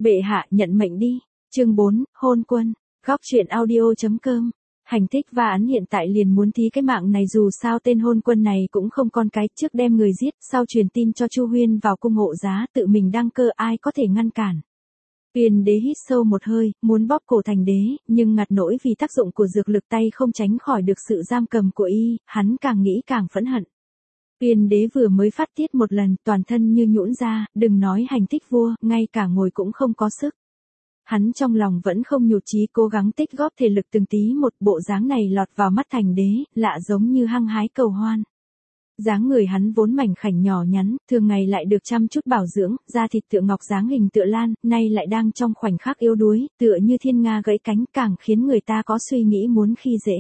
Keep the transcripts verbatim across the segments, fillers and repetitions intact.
Bệ hạ nhận mệnh đi. Chương bốn, hôn quân. Góc truyện audio chấm com. Hành thích và án hiện tại liền muốn thí cái mạng này, dù sao tên hôn quân này cũng không con cái, trước đem người giết, sau truyền tin cho Chu Huyên vào cung hộ giá, tự mình đăng cơ, ai có thể ngăn cản. Tuyền đế hít sâu một hơi, muốn bóp cổ thành đế, nhưng ngặt nỗi vì tác dụng của dược lực tay không tránh khỏi được sự giam cầm của y, hắn càng nghĩ càng phẫn hận. Tuyền đế vừa mới phát tiết một lần, toàn thân như nhũn ra, đừng nói hành thích vua, ngay cả ngồi cũng không có sức. Hắn trong lòng vẫn không nhụt chí, cố gắng tích góp thể lực từng tí một, bộ dáng này lọt vào mắt thành đế, lạ giống như hăng hái cầu hoan. Dáng người hắn vốn mảnh khảnh nhỏ nhắn, thường ngày lại được chăm chút bảo dưỡng, da thịt tựa ngọc dáng hình tựa lan, nay lại đang trong khoảnh khắc yếu đuối, tựa như thiên nga gãy cánh, càng khiến người ta có suy nghĩ muốn khi dễ.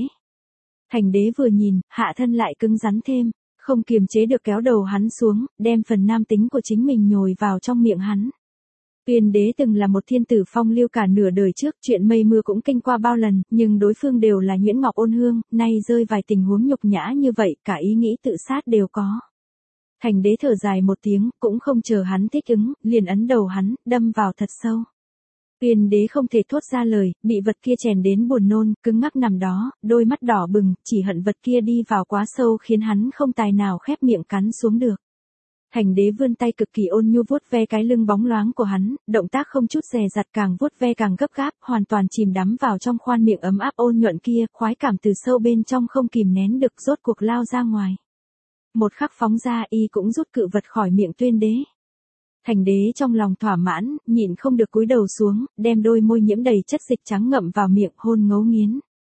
Thành đế vừa nhìn, hạ thân lại cứng rắn thêm, không kiềm chế được kéo đầu hắn xuống, đem phần nam tính của chính mình nhồi vào trong miệng hắn. Tuyền đế từng là một thiên tử phong lưu cả nửa đời trước, chuyện mây mưa cũng kinh qua bao lần, nhưng đối phương đều là Nhuyễn Ngọc ôn hương, nay rơi vài tình huống nhục nhã như vậy, cả ý nghĩ tự sát đều có. Thành đế thở dài một tiếng, cũng không chờ hắn thích ứng, liền ấn đầu hắn, đâm vào thật sâu. Tuyền đế không thể thốt ra lời, bị vật kia chèn đến buồn nôn, cứng ngắc nằm đó, đôi mắt đỏ bừng, chỉ hận vật kia đi vào quá sâu khiến hắn không tài nào khép miệng cắn xuống được. Thành đế vươn tay cực kỳ ôn nhu vuốt ve cái lưng bóng loáng của hắn, động tác không chút dè dặt, càng vuốt ve càng gấp gáp, hoàn toàn chìm đắm vào trong khoan miệng ấm áp ôn nhuận kia, khoái cảm từ sâu bên trong không kìm nén được rốt cuộc lao ra ngoài. Một khắc phóng ra, y cũng rút cự vật khỏi miệng Tuyền đế. Thành đế trong lòng thỏa mãn, nhịn không được cúi đầu xuống, đem đôi môi nhiễm đầy chất dịch trắng ngậm vào miệng, hôn ngấu nghiến.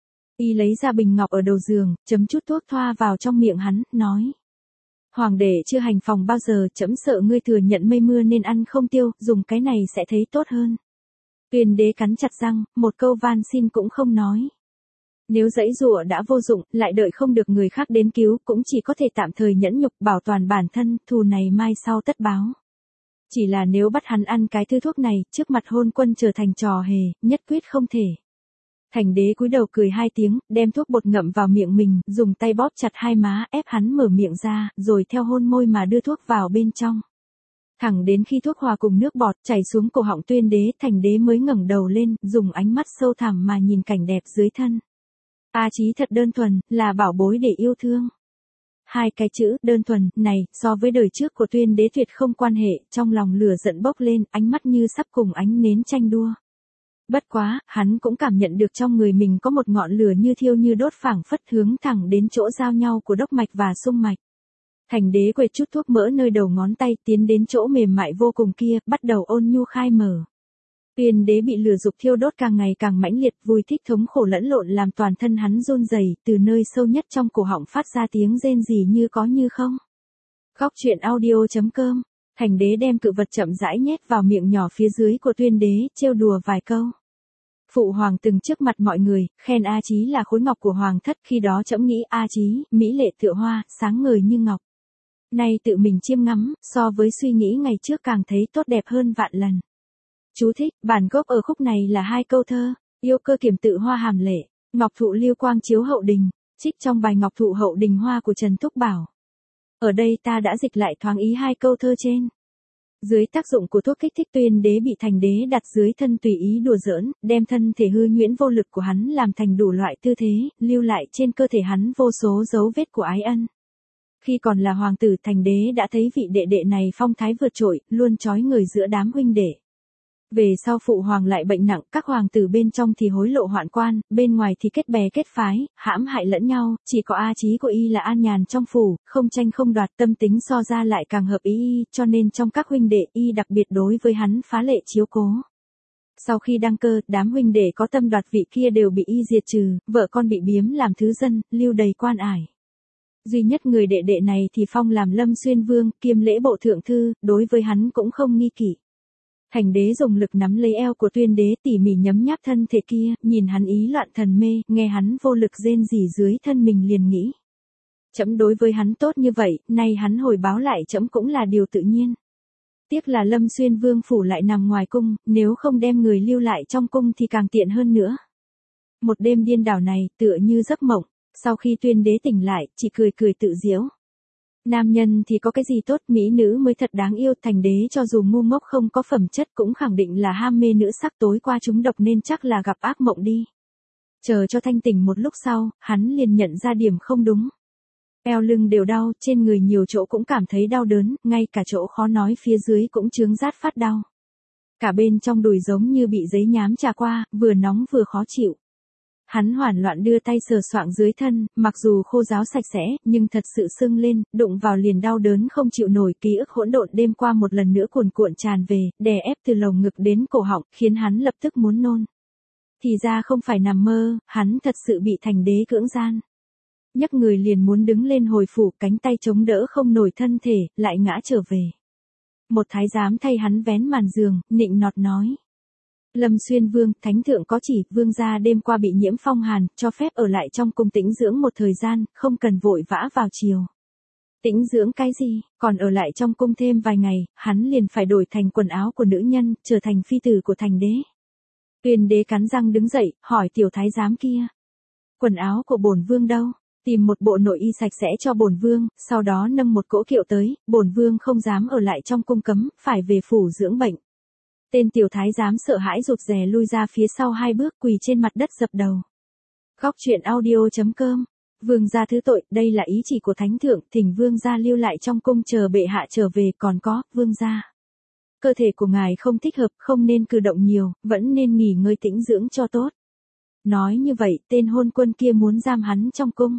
Y lấy ra bình ngọc ở đầu giường, chấm chút thuốc thoa vào trong miệng hắn, nói: Hoàng đệ chưa hành phòng bao giờ, trẫm sợ ngươi thừa nhận mây mưa nên ăn không tiêu, dùng cái này sẽ thấy tốt hơn. Tuyền đế cắn chặt răng, một câu van xin cũng không nói. Nếu giãy giụa đã vô dụng, lại đợi không được người khác đến cứu, cũng chỉ có thể tạm thời nhẫn nhục, bảo toàn bản thân, thù này mai sau tất báo. Chỉ là nếu bắt hắn ăn cái thứ thuốc này, trước mặt hôn quân trở thành trò hề, nhất quyết không thể. Thành đế cúi đầu cười hai tiếng, đem thuốc bột ngậm vào miệng mình, dùng tay bóp chặt hai má, ép hắn mở miệng ra, rồi theo hôn môi mà đưa thuốc vào bên trong. Thẳng đến khi thuốc hòa cùng nước bọt chảy xuống cổ họng Tuyền đế, thành đế mới ngẩng đầu lên, dùng ánh mắt sâu thẳm mà nhìn cảnh đẹp dưới thân. A Chí thật đơn thuần, là bảo bối để yêu thương. Hai cái chữ, đơn thuần, này, so với đời trước của Tuyền đế tuyệt không quan hệ, trong lòng lửa giận bốc lên, ánh mắt như sắp cùng ánh nến tranh đua. Bất quá, hắn cũng cảm nhận được trong người mình có một ngọn lửa như thiêu như đốt, phảng phất hướng thẳng đến chỗ giao nhau của đốc mạch và xung mạch. Thành đế quệt chút thuốc mỡ nơi đầu ngón tay, tiến đến chỗ mềm mại vô cùng kia, bắt đầu ôn nhu khai mở. Tuyền đế bị lửa dục thiêu đốt càng ngày càng mãnh liệt, vui thích thống khổ lẫn lộn làm toàn thân hắn run rẩy, từ nơi sâu nhất trong cổ họng phát ra tiếng rên rỉ như có như không. Góc truyện audio chấm com. Thành đế đem cự vật chậm rãi nhét vào miệng nhỏ phía dưới của Tuyền đế, trêu đùa vài câu. Phụ hoàng từng trước mặt mọi người, khen A Chí là khối ngọc của hoàng thất, khi đó trẫm nghĩ A Chí, mỹ lệ tựa hoa, sáng ngời như ngọc. Nay tự mình chiêm ngắm, so với suy nghĩ ngày trước càng thấy tốt đẹp hơn vạn lần. Chú thích, bản gốc ở khúc này là hai câu thơ, yêu cơ kiểm tự hoa hàm lệ, ngọc thụ liêu quang chiếu hậu đình, trích trong bài Ngọc thụ hậu đình hoa của Trần Thúc Bảo. Ở đây ta đã dịch lại thoáng ý hai câu thơ trên. Dưới tác dụng của thuốc kích thích, Tuyền đế bị thành đế đặt dưới thân tùy ý đùa giỡn, đem thân thể hư nhuyễn vô lực của hắn làm thành đủ loại tư thế, lưu lại trên cơ thể hắn vô số dấu vết của ái ân. Khi còn là hoàng tử, thành đế đã thấy vị đệ đệ này phong thái vượt trội, luôn chói người giữa đám huynh đệ. Về sau phụ hoàng lại bệnh nặng, các hoàng tử bên trong thì hối lộ hoạn quan, bên ngoài thì kết bè kết phái, hãm hại lẫn nhau, chỉ có A Chí của y là an nhàn trong phủ, không tranh không đoạt, tâm tính so ra lại càng hợp ý y, cho nên trong các huynh đệ y đặc biệt đối với hắn phá lệ chiếu cố. Sau khi đăng cơ, đám huynh đệ có tâm đoạt vị kia đều bị y diệt trừ, vợ con bị biếm làm thứ dân, lưu đầy quan ải. Duy nhất người đệ đệ này thì phong làm Lâm Xuyên Vương, kiêm lễ bộ thượng thư, đối với hắn cũng không nghi kỵ. Thành đế dùng lực nắm lấy eo của Tuyền đế, tỉ mỉ nhấm nháp thân thể kia, nhìn hắn ý loạn thần mê, nghe hắn vô lực rên rỉ dưới thân mình liền nghĩ. Trẫm đối với hắn tốt như vậy, nay hắn hồi báo lại trẫm cũng là điều tự nhiên. Tiếc là Lâm Xuyên Vương phủ lại nằm ngoài cung, nếu không đem người lưu lại trong cung thì càng tiện hơn nữa. Một đêm điên đảo này, tựa như giấc mộng, sau khi Tuyền đế tỉnh lại, chỉ cười cười tự giễu. Nam nhân thì có cái gì tốt, mỹ nữ mới thật đáng yêu, thành đế cho dù ngu ngốc không có phẩm chất cũng khẳng định là ham mê nữ sắc, tối qua trúng độc nên chắc là gặp ác mộng đi. Chờ cho thanh tỉnh một lúc sau, hắn liền nhận ra điểm không đúng. Eo lưng đều đau, trên người nhiều chỗ cũng cảm thấy đau đớn, ngay cả chỗ khó nói phía dưới cũng chướng rát phát đau. Cả bên trong đùi giống như bị giấy nhám chà qua, vừa nóng vừa khó chịu. Hắn hoảng loạn đưa tay sờ soạng dưới thân, mặc dù khô ráo sạch sẽ, nhưng thật sự sưng lên, đụng vào liền đau đớn không chịu nổi, ký ức hỗn độn đêm qua một lần nữa cuồn cuộn tràn về, đè ép từ lồng ngực đến cổ họng, khiến hắn lập tức muốn nôn. Thì ra không phải nằm mơ, hắn thật sự bị thành đế cưỡng gian. Nhấc người liền muốn đứng lên hồi phủ, cánh tay chống đỡ không nổi thân thể, lại ngã trở về. Một thái giám thay hắn vén màn giường, nịnh nọt nói. Lâm Xuyên Vương, thánh thượng có chỉ, vương gia đêm qua bị nhiễm phong hàn, cho phép ở lại trong cung tĩnh dưỡng một thời gian, không cần vội vã vào chiều. Tĩnh dưỡng cái gì, còn ở lại trong cung thêm vài ngày, hắn liền phải đổi thành quần áo của nữ nhân, trở thành phi tử của thành đế. Tuyên đế cắn răng đứng dậy, hỏi tiểu thái giám kia. Quần áo của bổn vương đâu? Tìm một bộ nội y sạch sẽ cho bổn vương, sau đó nâng một cỗ kiệu tới, bổn vương không dám ở lại trong cung cấm, phải về phủ dưỡng bệnh. Tên tiểu thái giám sợ hãi rụt rè lui ra phía sau hai bước, quỳ trên mặt đất dập đầu. Góc truyện audio chấm com. Vương gia thứ tội, đây là ý chỉ của thánh thượng, thỉnh vương gia lưu lại trong cung chờ bệ hạ trở về, còn có, vương gia. Cơ thể của ngài không thích hợp, không nên cử động nhiều, vẫn nên nghỉ ngơi tĩnh dưỡng cho tốt. Nói như vậy, tên hôn quân kia muốn giam hắn trong cung.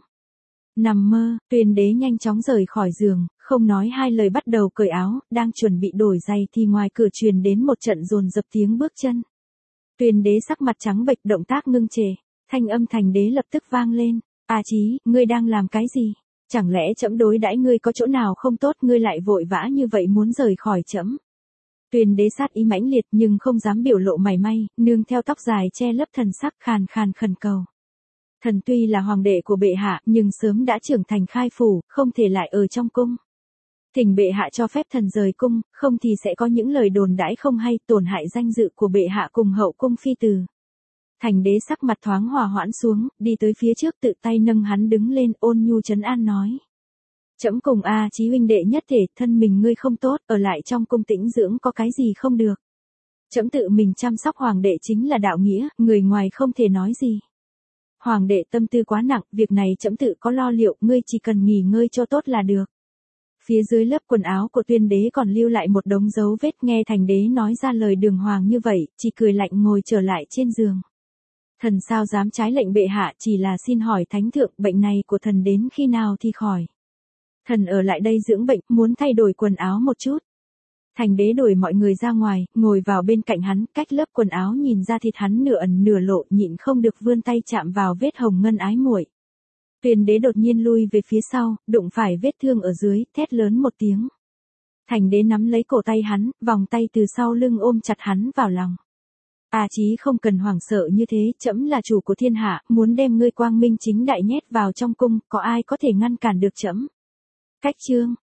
Nằm mơ, Tuyên đế nhanh chóng rời khỏi giường, không nói hai lời bắt đầu cởi áo, đang chuẩn bị đổi giày thì ngoài cửa truyền đến một trận dồn dập tiếng bước chân. Tuyên đế sắc mặt trắng bệch, động tác ngưng trệ, thanh âm thành đế lập tức vang lên. A Chí, ngươi đang làm cái gì? Chẳng lẽ trẫm đối đãi ngươi có chỗ nào không tốt, ngươi lại vội vã như vậy muốn rời khỏi trẫm? Tuyên đế sát ý mãnh liệt nhưng không dám biểu lộ mảy may, nương theo tóc dài che lấp thần sắc, khàn khàn khẩn cầu. Thần tuy là hoàng đệ của bệ hạ, nhưng sớm đã trưởng thành khai phủ, không thể lại ở trong cung. Thỉnh bệ hạ cho phép thần rời cung, không thì sẽ có những lời đồn đãi không hay, tổn hại danh dự của bệ hạ cùng hậu cung phi từ. Thành đế sắc mặt thoáng hòa hoãn xuống, đi tới phía trước tự tay nâng hắn đứng lên, ôn nhu trấn an nói. Trẫm cùng A Chí huynh đệ nhất thể, thân mình ngươi không tốt, ở lại trong cung tĩnh dưỡng có cái gì không được. Trẫm tự mình chăm sóc hoàng đệ chính là đạo nghĩa, người ngoài không thể nói gì. Hoàng đệ tâm tư quá nặng, việc này trẫm tự có lo liệu, ngươi chỉ cần nghỉ ngơi cho tốt là được. Phía dưới lớp quần áo của Tuyên đế còn lưu lại một đống dấu vết, nghe thành đế nói ra lời đường hoàng như vậy, chỉ cười lạnh ngồi trở lại trên giường. Thần sao dám trái lệnh bệ hạ, chỉ là xin hỏi thánh thượng, bệnh này của thần đến khi nào thì khỏi. Thần ở lại đây dưỡng bệnh, muốn thay đổi quần áo một chút. Thành đế đuổi mọi người ra ngoài, ngồi vào bên cạnh hắn, cách lớp quần áo nhìn ra thịt hắn nửa ẩn nửa lộ, nhịn không được vươn tay chạm vào vết hồng ngân ái muội. Tuyên đế đột nhiên lui về phía sau, đụng phải vết thương ở dưới, thét lớn một tiếng. Thành đế nắm lấy cổ tay hắn, vòng tay từ sau lưng ôm chặt hắn vào lòng. A Chí không cần hoảng sợ như thế, trẫm là chủ của thiên hạ, muốn đem ngươi quang minh chính đại nhét vào trong cung, có ai có thể ngăn cản được trẫm? Cách chương